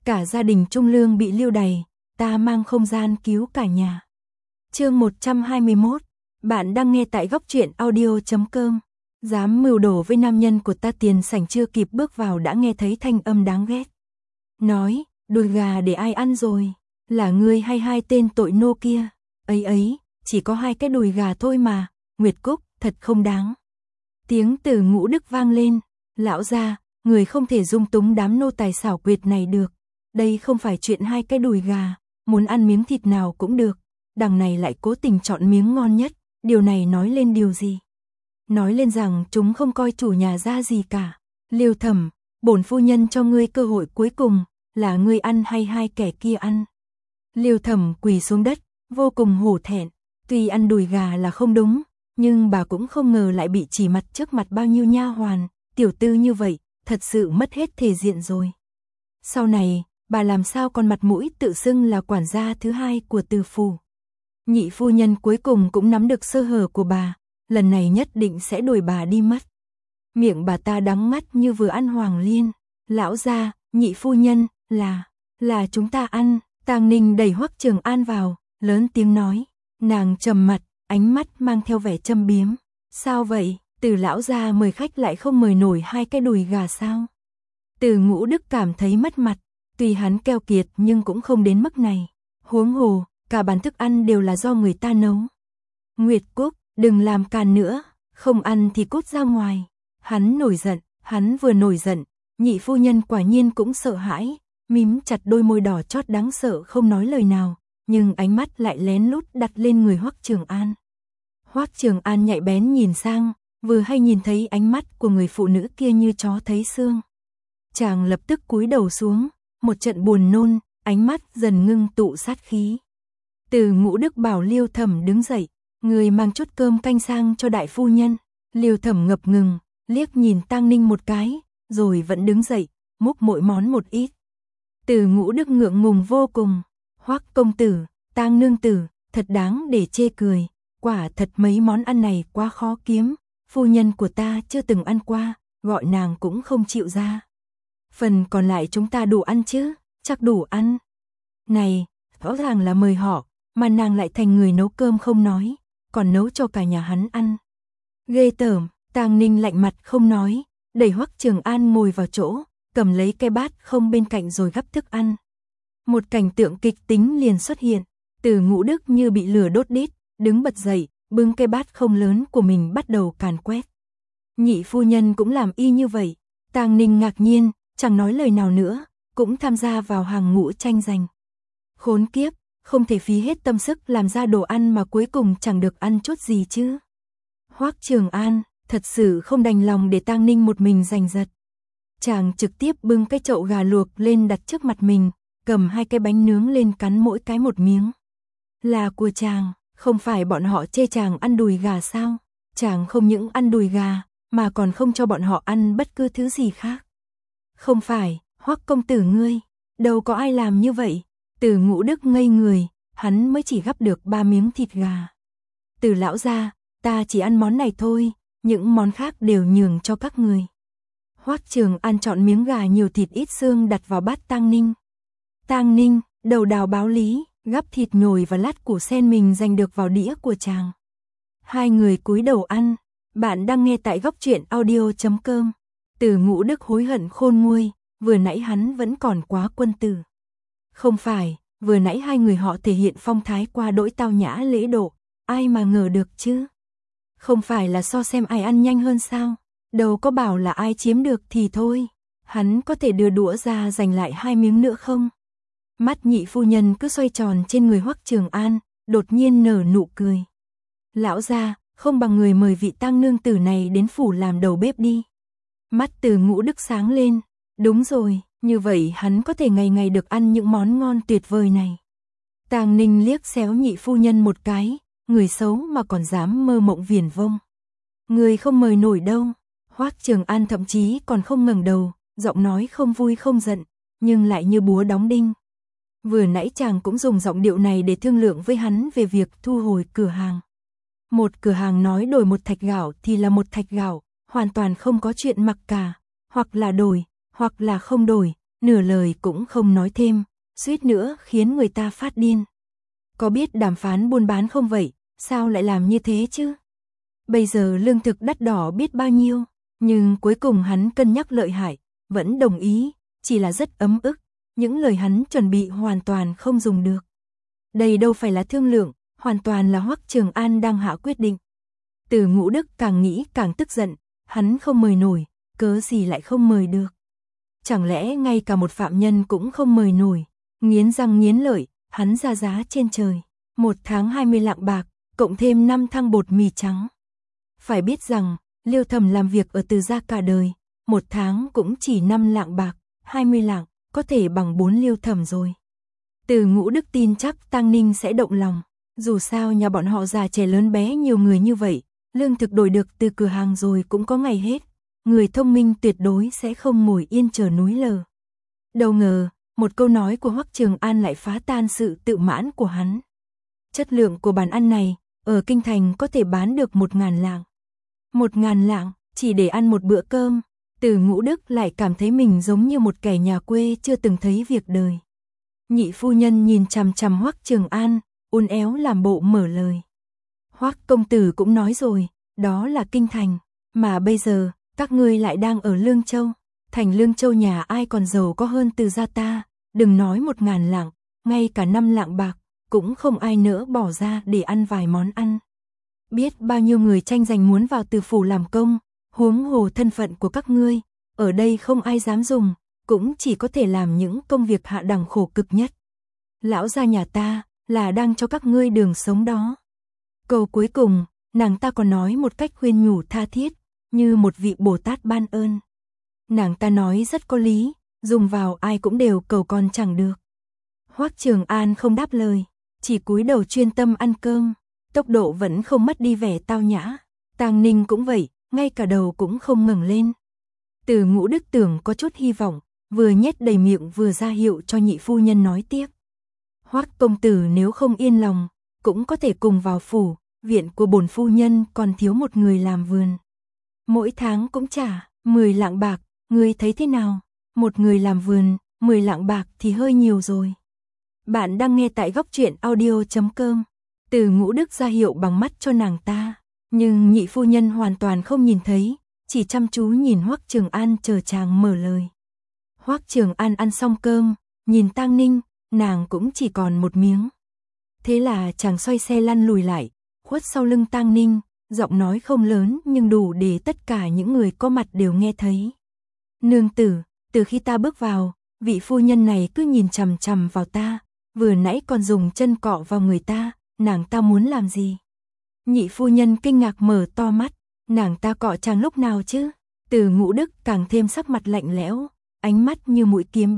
cả gia đình Trung Lương bị lưu đày, ta mang không gian cứu cả nhà. Chương 121, bạn đang nghe tại góc truyện audio.com. Dám mưu đồ với nam nhân của ta. Tiền Sảnh chưa kịp bước vào đã nghe thấy thanh âm đáng ghét. Nói, đùi gà để ai ăn rồi? Là ngươi hay hai tên tội nô kia? Ấy, chỉ có 2 cái đùi gà thôi mà, Nguyệt Cúc, thật không đáng. Tiếng Từ Ngũ Đức vang lên, lão gia, người không thể dung túng đám nô tài xảo quyệt này được. Đây không phải chuyện 2 cái đùi gà, muốn ăn miếng thịt nào cũng được. Đằng này lại cố tình chọn miếng ngon nhất, điều này nói lên điều gì? Nói lên rằng chúng không coi chủ nhà ra gì cả. Liêu Thẩm, bổn phu nhân cho ngươi cơ hội cuối cùng, là ngươi ăn hay 2 kẻ kia ăn? Liêu Thẩm quỳ xuống đất, vô cùng hổ thẹn. Tuy ăn đùi gà là không đúng, nhưng bà cũng không ngờ lại bị chỉ mặt trước mặt bao nhiêu nha hoàn, tiểu tư như vậy, thật sự mất hết thể diện rồi. Sau này, bà làm sao còn mặt mũi tự xưng là quản gia thứ 2 của Từ phủ. Nhị phu nhân cuối cùng cũng nắm được sơ hở của bà, lần này nhất định sẽ đuổi bà đi mất. Miệng bà ta đắng ngắt như vừa ăn hoàng liên. Lão gia, nhị phu nhân, là chúng ta ăn. Tang Ninh đẩy Hoắc Trường An vào, lớn tiếng nói. Nàng trầm mặt, ánh mắt mang theo vẻ châm biếm. Sao vậy, Từ lão gia mời khách lại không mời nổi 2 cái đùi gà sao? Từ Ngũ Đức cảm thấy mất mặt, tuy hắn keo kiệt nhưng cũng không đến mức này. Huống hồ, cả bàn thức ăn đều là do người ta nấu. Nguyệt Cúc, đừng làm càn nữa, không ăn thì cút ra ngoài. Hắn nổi giận, hắn vừa nổi giận, nhị phu nhân quả nhiên cũng sợ hãi, mím chặt đôi môi đỏ chót đáng sợ không nói lời nào, nhưng ánh mắt lại lén lút đặt lên người Hoắc Trường An. Hoắc Trường An nhạy bén nhìn sang, vừa hay nhìn thấy ánh mắt của người phụ nữ kia như chó thấy xương. Chàng lập tức cúi đầu xuống, một trận buồn nôn, ánh mắt dần ngưng tụ sát khí. Từ Ngũ Đức bảo Liêu Thẩm đứng dậy, người mang chút cơm canh sang cho đại phu nhân. Liêu Thẩm ngập ngừng, liếc nhìn Tang Ninh một cái, rồi vẫn đứng dậy, múc mỗi món một ít. Từ Ngũ Đức ngượng ngùng vô cùng. Hoắc công tử, Tang nương tử, thật đáng để chê cười, quả thật mấy món ăn này quá khó kiếm, phu nhân của ta chưa từng ăn qua, gọi nàng cũng không chịu ra. Phần còn lại chúng ta đủ ăn chứ, chắc đủ ăn. Này, rõ ràng là mời họ, mà nàng lại thành người nấu cơm không nói, còn nấu cho cả nhà hắn ăn. Ghê tởm. Tang Ninh lạnh mặt không nói, đẩy Hoắc Trường An ngồi vào chỗ, cầm lấy cái bát không bên cạnh rồi gắp thức ăn. Một cảnh tượng kịch tính liền xuất hiện, Từ Ngũ Đức như bị lửa đốt đít, đứng bật dậy, bưng cái bát không lớn của mình bắt đầu càn quét. Nhị phu nhân cũng làm y như vậy. Tang Ninh ngạc nhiên, chẳng nói lời nào nữa, cũng tham gia vào hàng ngũ tranh giành. Khốn kiếp, không thể phí hết tâm sức làm ra đồ ăn mà cuối cùng chẳng được ăn chút gì chứ. Hoắc Trường An thật sự không đành lòng để Tang Ninh một mình giành giật. Chàng trực tiếp bưng cái chậu gà luộc lên đặt trước mặt mình, cầm 2 cái bánh nướng lên cắn mỗi cái một miếng. Là của chàng, không phải bọn họ chê chàng ăn đùi gà sao? Chàng không những ăn đùi gà, mà còn không cho bọn họ ăn bất cứ thứ gì khác. Không phải, Hoắc công tử ngươi, đâu có ai làm như vậy. Từ Ngũ Đức ngây người, hắn mới chỉ gắp được 3 miếng thịt gà. Từ lão gia, ta chỉ ăn món này thôi, những món khác đều nhường cho các người. Hoắc Trường An chọn miếng gà nhiều thịt ít xương đặt vào bát Tang Ninh. Tang Ninh, đầu đào báo lý, gắp thịt nhồi và lát củ sen mình giành được vào đĩa của chàng. 2 người cúi đầu ăn. Bạn đang nghe tại góc truyện audio.com. Từ Ngũ Đức hối hận khôn nguôi, vừa nãy hắn vẫn còn quá quân tử. Không phải, vừa nãy 2 người họ thể hiện phong thái qua đỗi tao nhã lễ độ, ai mà ngờ được chứ. Không phải là so xem ai ăn nhanh hơn sao, đâu có bảo là ai chiếm được thì thôi. Hắn có thể đưa đũa ra giành lại 2 miếng nữa không? Mắt nhị phu nhân cứ xoay tròn trên người Hoắc Trường An, đột nhiên nở nụ cười. Lão gia, không bằng người mời vị Tang nương tử này đến phủ làm đầu bếp đi. Mắt Từ Ngũ Đức sáng lên, đúng rồi, như vậy hắn có thể ngày ngày được ăn những món ngon tuyệt vời này. Tang Ninh liếc xéo nhị phu nhân một cái, người xấu mà còn dám mơ mộng viển vông. Người không mời nổi đâu. Hoắc Trường An thậm chí còn không ngẩng đầu, giọng nói không vui không giận, nhưng lại như búa đóng đinh. Vừa nãy chàng cũng dùng giọng điệu này để thương lượng với hắn về việc thu hồi cửa hàng. Một cửa hàng nói đổi 1 thạch gạo thì là 1 thạch gạo, hoàn toàn không có chuyện mặc cả, hoặc là đổi, hoặc là không đổi, nửa lời cũng không nói thêm, suýt nữa khiến người ta phát điên. Có biết đàm phán buôn bán không vậy, sao lại làm như thế chứ? Bây giờ lương thực đắt đỏ biết bao nhiêu, nhưng cuối cùng hắn cân nhắc lợi hại, vẫn đồng ý, chỉ là rất ấm ức, những lời hắn chuẩn bị hoàn toàn không dùng được. Đây đâu phải là thương lượng, hoàn toàn là Hoắc Trường An đang hạ quyết định. Từ Ngũ Đức càng nghĩ càng tức giận, hắn không mời nổi, cớ gì lại không mời được. Chẳng lẽ ngay cả một phạm nhân cũng không mời nổi, nghiến răng nghiến lợi, hắn ra giá trên trời. 1 tháng 20 lạng bạc, cộng thêm 5 thăng bột mì trắng. Phải biết rằng, Liêu Thẩm làm việc ở Từ gia cả đời, 1 tháng cũng chỉ 5 lạng bạc, 20 lạng, có thể bằng 4 Liêu Thẩm rồi. Từ Ngũ Đức tin chắc Tang Ninh sẽ động lòng, dù sao nhà bọn họ già trẻ lớn bé nhiều người như vậy, lương thực đổi được từ cửa hàng rồi cũng có ngày hết, người thông minh tuyệt đối sẽ không ngồi yên chờ núi lở. Đâu ngờ, một câu nói của Hoắc Trường An lại phá tan sự tự mãn của hắn. Chất lượng của bàn ăn này, ở Kinh Thành có thể bán được 1.000 lạng. 1.000 lạng, chỉ để ăn một bữa cơm, Từ Ngũ Đức lại cảm thấy mình giống như một kẻ nhà quê chưa từng thấy việc đời. Nhị phu nhân nhìn chằm chằm Hoắc Trường An, uốn éo làm bộ mở lời. Hoắc công tử cũng nói rồi, đó là Kinh Thành, mà bây giờ, các ngươi lại đang ở Lương Châu. Thành Lương Châu nhà ai còn giàu có hơn Từ gia ta, đừng nói 1.000 lạng, ngay cả 5 lạng bạc, cũng không ai nỡ bỏ ra để ăn vài món ăn. Biết bao nhiêu người tranh giành muốn vào Từ phủ làm công, huống hồ thân phận của các ngươi, ở đây không ai dám dùng, cũng chỉ có thể làm những công việc hạ đẳng khổ cực nhất. Lão gia nhà ta, là đang cho các ngươi đường sống đó. Câu cuối cùng, nàng ta còn nói một cách khuyên nhủ tha thiết, như một vị Bồ Tát ban ơn. Nàng ta nói rất có lý, dùng vào ai cũng đều cầu con chẳng được. Hoắc Trường An không đáp lời, chỉ cúi đầu chuyên tâm ăn cơm, tốc độ vẫn không mất đi vẻ tao nhã. Tang Ninh cũng vậy, ngay cả đầu cũng không ngẩng lên. Từ Ngũ Đức tưởng có chút hy vọng, vừa nhét đầy miệng vừa ra hiệu cho nhị phu nhân nói tiếp. Hoắc công tử nếu không yên lòng, cũng có thể cùng vào phủ, viện của bổn phu nhân còn thiếu một người làm vườn. Mỗi tháng cũng trả 10 lạng bạc, ngươi thấy thế nào? Một người làm vườn, 10 lạng bạc thì hơi nhiều rồi. Bạn đang nghe tại góc truyện audio.com. Từ Ngũ Đức ra hiệu bằng mắt cho nàng ta, nhưng nhị phu nhân hoàn toàn không nhìn thấy, chỉ chăm chú nhìn Hoắc Trường An chờ chàng mở lời. Hoắc Trường An ăn xong cơm, nhìn Tang Ninh, nàng cũng chỉ còn một miếng. Thế là chàng xoay xe lăn lùi lại, khuất sau lưng Tang Ninh, giọng nói không lớn nhưng đủ để tất cả những người có mặt đều nghe thấy. Nương tử, từ khi ta bước vào, vị phu nhân này cứ nhìn chằm chằm vào ta, vừa nãy còn dùng chân cọ vào người ta, nàng ta muốn làm gì? Nhị phu nhân kinh ngạc mở to mắt, nàng ta cọ chàng lúc nào chứ? Từ Ngũ Đức càng thêm sắc mặt lạnh lẽo, ánh mắt như mũi kiếm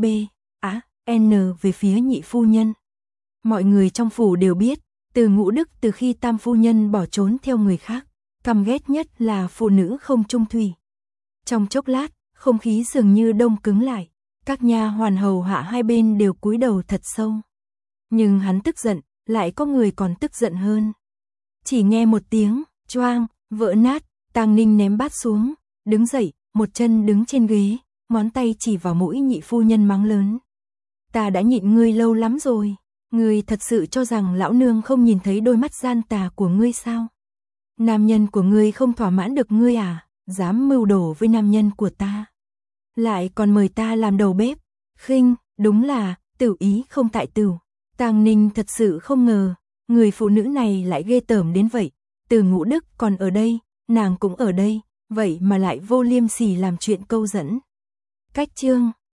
N về phía nhị phu nhân. Mọi người trong phủ đều biết, Từ Ngũ Đức từ khi tam phu nhân bỏ trốn theo người khác, căm ghét nhất là phụ nữ không trung thủy. Trong chốc lát, không khí dường như đông cứng lại, các nha hoàn hầu hạ hai bên đều cúi đầu thật sâu. Nhưng hắn tức giận, lại có người còn tức giận hơn. Chỉ nghe một tiếng, choang, vỡ nát, Tang Ninh ném bát xuống, đứng dậy, một chân đứng trên ghế, ngón tay chỉ vào mũi nhị phu nhân mắng lớn. Ta đã nhịn ngươi lâu lắm rồi, ngươi thật sự cho rằng lão nương không nhìn thấy đôi mắt gian tà của ngươi sao? Nam nhân của ngươi không thỏa mãn được ngươi à, dám mưu đồ với nam nhân của ta. Lại còn mời ta làm đầu bếp, khinh, đúng là, tửu ý không tại tửu. Tang Ninh thật sự không ngờ, người phụ nữ này lại ghê tởm đến vậy. Từ Ngũ Đức còn ở đây, nàng cũng ở đây, vậy mà lại vô liêm sỉ làm chuyện câu dẫn. Cách chương